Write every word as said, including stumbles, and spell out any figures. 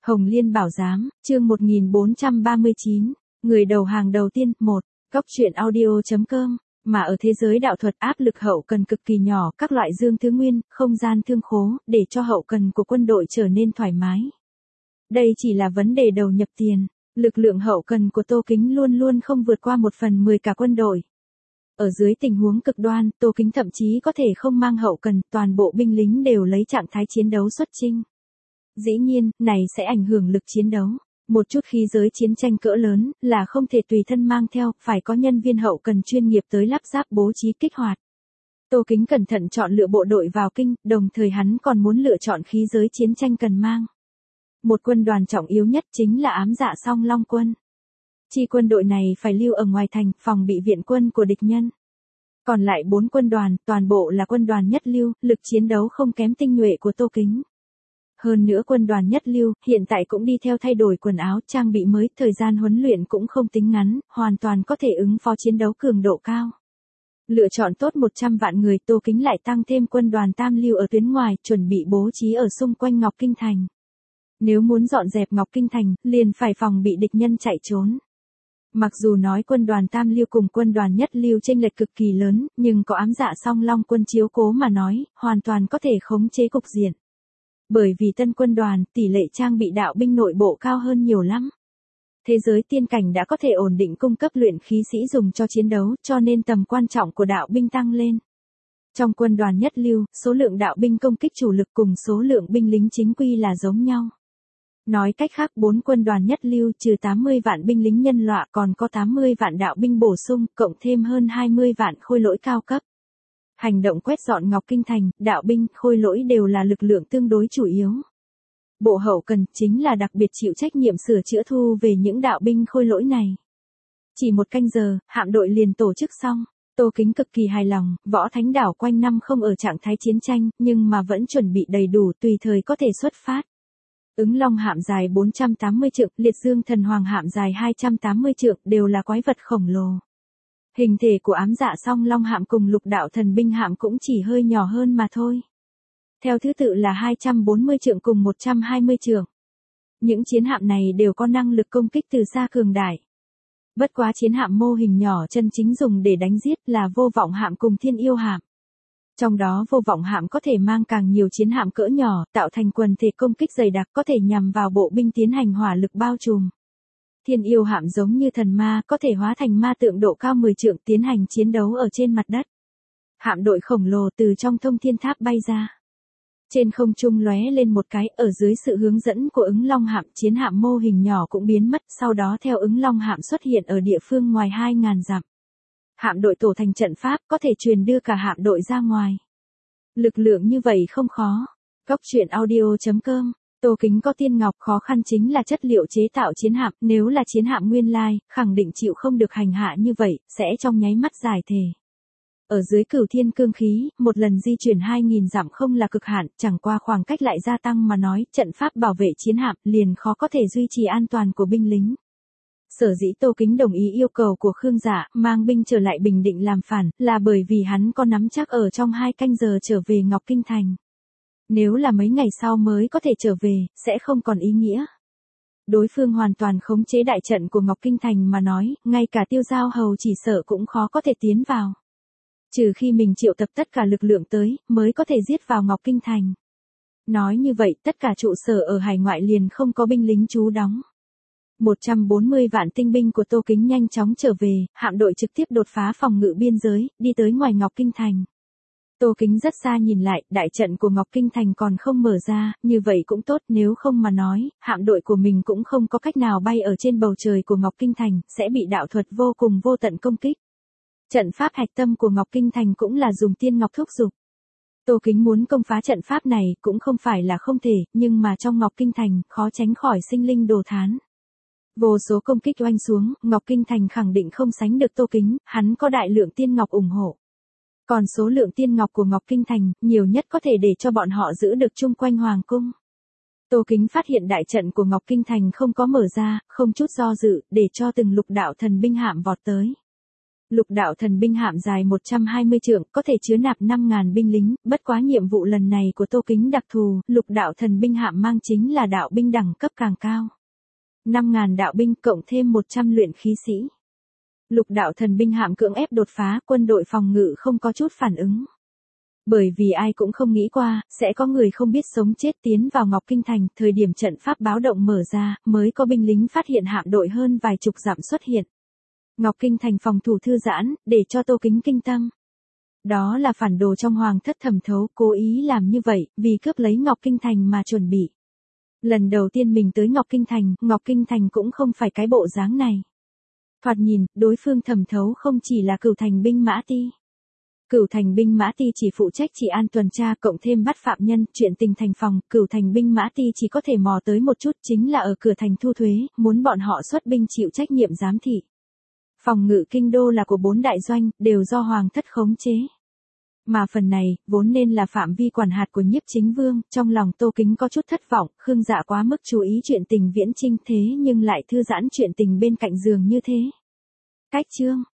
Hồng Liên Bảo Giám, chương một nghìn bốn trăm ba mươi chín, người đầu hàng đầu tiên, một, Cóc truyện audio.com, mà ở thế giới đạo thuật áp lực hậu cần cực kỳ nhỏ, các loại dương thứ nguyên, không gian thương khố, để cho hậu cần của quân đội trở nên thoải mái. Đây chỉ là vấn đề đầu nhập tiền, lực lượng hậu cần của Tô Kính luôn luôn không vượt qua một phần mười cả quân đội. Ở dưới tình huống cực đoan, Tô Kính thậm chí có thể không mang hậu cần, toàn bộ binh lính đều lấy trạng thái chiến đấu xuất chinh. Dĩ nhiên, này sẽ ảnh hưởng lực chiến đấu. Một chút khí giới chiến tranh cỡ lớn, là không thể tùy thân mang theo, phải có nhân viên hậu cần chuyên nghiệp tới lắp ráp bố trí kích hoạt. Tô Kính cẩn thận chọn lựa bộ đội vào kinh, đồng thời hắn còn muốn lựa chọn khí giới chiến tranh cần mang. Một quân đoàn trọng yếu nhất chính là ám dạ song long quân. Chi quân đội này phải lưu ở ngoài thành, phòng bị viện quân của địch nhân. Còn lại bốn quân đoàn, toàn bộ là quân đoàn nhất lưu, lực chiến đấu không kém tinh nhuệ của Tô Kính. Hơn nữa quân đoàn nhất lưu, hiện tại cũng đi theo thay đổi quần áo, trang bị mới, thời gian huấn luyện cũng không tính ngắn, hoàn toàn có thể ứng phó chiến đấu cường độ cao. Lựa chọn tốt một trăm vạn người, Tô Kính lại tăng thêm quân đoàn tam lưu ở tuyến ngoài, chuẩn bị bố trí ở xung quanh Ngọc Kinh Thành. Nếu muốn dọn dẹp Ngọc Kinh Thành, liền phải phòng bị địch nhân chạy trốn. Mặc dù nói quân đoàn tam lưu cùng quân đoàn nhất lưu chênh lệch cực kỳ lớn, nhưng có ám dạ song long quân chiếu cố mà nói, hoàn toàn có thể khống chế cục diện. Bởi vì tân quân đoàn, tỷ lệ trang bị đạo binh nội bộ cao hơn nhiều lắm. Thế giới tiên cảnh đã có thể ổn định cung cấp luyện khí sĩ dùng cho chiến đấu, cho nên tầm quan trọng của đạo binh tăng lên. Trong quân đoàn nhất lưu, số lượng đạo binh công kích chủ lực cùng số lượng binh lính chính quy là giống nhau. Nói cách khác, bốn quân đoàn nhất lưu trừ tám mươi vạn binh lính nhân loại còn có tám mươi vạn đạo binh bổ sung, cộng thêm hơn hai mươi vạn khôi lỗi cao cấp. Hành động quét dọn Ngọc Kinh Thành, đạo binh, khôi lỗi đều là lực lượng tương đối chủ yếu. Bộ hậu cần chính là đặc biệt chịu trách nhiệm sửa chữa thu về những đạo binh khôi lỗi này. Chỉ một canh giờ, hạm đội liền tổ chức xong. Tô Kính cực kỳ hài lòng, Võ Thánh Đảo quanh năm không ở trạng thái chiến tranh, nhưng mà vẫn chuẩn bị đầy đủ tùy thời có thể xuất phát. Ứng Long hạm dài bốn trăm tám mươi trượng, Liệt Dương Thần Hoàng hạm dài hai trăm tám mươi trượng, đều là quái vật khổng lồ. Hình thể của ám dạ song long hạm cùng lục đạo thần binh hạm cũng chỉ hơi nhỏ hơn mà thôi. Theo thứ tự là hai trăm bốn mươi trượng cùng một trăm hai mươi trượng. Những chiến hạm này đều có năng lực công kích từ xa cường đại. Bất quá chiến hạm mô hình nhỏ chân chính dùng để đánh giết là vô vọng hạm cùng thiên yêu hạm. Trong đó vô vọng hạm có thể mang càng nhiều chiến hạm cỡ nhỏ, tạo thành quần thể công kích dày đặc có thể nhằm vào bộ binh tiến hành hỏa lực bao trùm. Thiên yêu hạm giống như thần ma, có thể hóa thành ma tượng độ cao mười trượng tiến hành chiến đấu ở trên mặt đất. Hạm đội khổng lồ từ trong thông thiên tháp bay ra. Trên không trung lóe lên một cái, ở dưới sự hướng dẫn của ứng long hạm, chiến hạm mô hình nhỏ cũng biến mất, sau đó theo ứng long hạm xuất hiện ở địa phương ngoài hai nghìn dặm. Hạm đội tổ thành trận pháp, có thể truyền đưa cả hạm đội ra ngoài. Lực lượng như vậy không khó. Cóc truyện audio.com, Tô Kính có tiên ngọc, khó khăn chính là chất liệu chế tạo chiến hạm, nếu là chiến hạm nguyên lai, khẳng định chịu không được hành hạ như vậy, sẽ trong nháy mắt giải thể. Ở dưới cửu thiên cương khí, một lần di chuyển hai nghìn dặm không là cực hạn, chẳng qua khoảng cách lại gia tăng mà nói, trận pháp bảo vệ chiến hạm liền khó có thể duy trì an toàn của binh lính. Sở dĩ Tô Kính đồng ý yêu cầu của Khương Dạ, mang binh trở lại Bình Định làm phản, là bởi vì hắn có nắm chắc ở trong hai canh giờ trở về Ngọc Kinh Thành. Nếu là mấy ngày sau mới có thể trở về, sẽ không còn ý nghĩa. Đối phương hoàn toàn khống chế đại trận của Ngọc Kinh Thành mà nói, ngay cả Tiêu Giao Hầu chỉ sợ cũng khó có thể tiến vào. Trừ khi mình triệu tập tất cả lực lượng tới, mới có thể giết vào Ngọc Kinh Thành. Nói như vậy, tất cả trụ sở ở hải ngoại liền không có binh lính trú đóng. một trăm bốn mươi vạn tinh binh của Tô Kính nhanh chóng trở về, hạm đội trực tiếp đột phá phòng ngự biên giới, đi tới ngoài Ngọc Kinh Thành. Tô Kính rất xa nhìn lại, đại trận của Ngọc Kinh Thành còn không mở ra, như vậy cũng tốt, nếu không mà nói, hạm đội của mình cũng không có cách nào bay ở trên bầu trời của Ngọc Kinh Thành, sẽ bị đạo thuật vô cùng vô tận công kích. Trận pháp hạch tâm của Ngọc Kinh Thành cũng là dùng tiên ngọc thúc giục. Tô Kính muốn công phá trận pháp này cũng không phải là không thể, nhưng mà trong Ngọc Kinh Thành, khó tránh khỏi sinh linh đồ thán. Vô số công kích oanh xuống, Ngọc Kinh Thành khẳng định không sánh được Tô Kính, hắn có đại lượng tiên ngọc ủng hộ. Còn số lượng tiên ngọc của Ngọc Kinh Thành, nhiều nhất có thể để cho bọn họ giữ được chung quanh Hoàng Cung. Tô Kính phát hiện đại trận của Ngọc Kinh Thành không có mở ra, không chút do dự, để cho từng lục đạo thần binh hạm vọt tới. Lục đạo thần binh hạm dài một trăm hai mươi trượng, có thể chứa nạp năm ngàn binh lính, bất quá nhiệm vụ lần này của Tô Kính đặc thù, lục đạo thần binh hạm mang chính là đạo binh đẳng cấp càng cao. năm ngàn đạo binh cộng thêm một trăm luyện khí sĩ. Lục đạo thần binh hạm cưỡng ép đột phá, quân đội phòng ngự không có chút phản ứng. Bởi vì ai cũng không nghĩ qua, sẽ có người không biết sống chết tiến vào Ngọc Kinh Thành, thời điểm trận pháp báo động mở ra, mới có binh lính phát hiện hạm đội hơn vài chục dặm xuất hiện. Ngọc Kinh Thành phòng thủ thư giãn, để cho Tô Kính kinh tâm. Đó là phản đồ trong hoàng thất thẩm thấu, cố ý làm như vậy, vì cướp lấy Ngọc Kinh Thành mà chuẩn bị. Lần đầu tiên mình tới Ngọc Kinh Thành, Ngọc Kinh Thành cũng không phải cái bộ dáng này. Thoạt nhìn, đối phương thẩm thấu không chỉ là Cửu Thành binh mã ti. Cửu Thành binh mã ti chỉ phụ trách trị an tuần tra cộng thêm bắt phạm nhân, chuyện tình thành phòng, Cửu Thành binh mã ti chỉ có thể mò tới một chút, chính là ở cửa thành thu thuế, muốn bọn họ xuất binh chịu trách nhiệm giám thị. Phòng ngự kinh đô là của bốn đại doanh, đều do hoàng thất khống chế. Mà phần này, vốn nên là phạm vi quản hạt của Nhiếp Chính Vương, trong lòng Tô Kính có chút thất vọng, Khương Dạ quá mức chú ý chuyện tình Viễn Chinh thế nhưng lại thư giãn chuyện tình bên cạnh giường như thế. Cách chương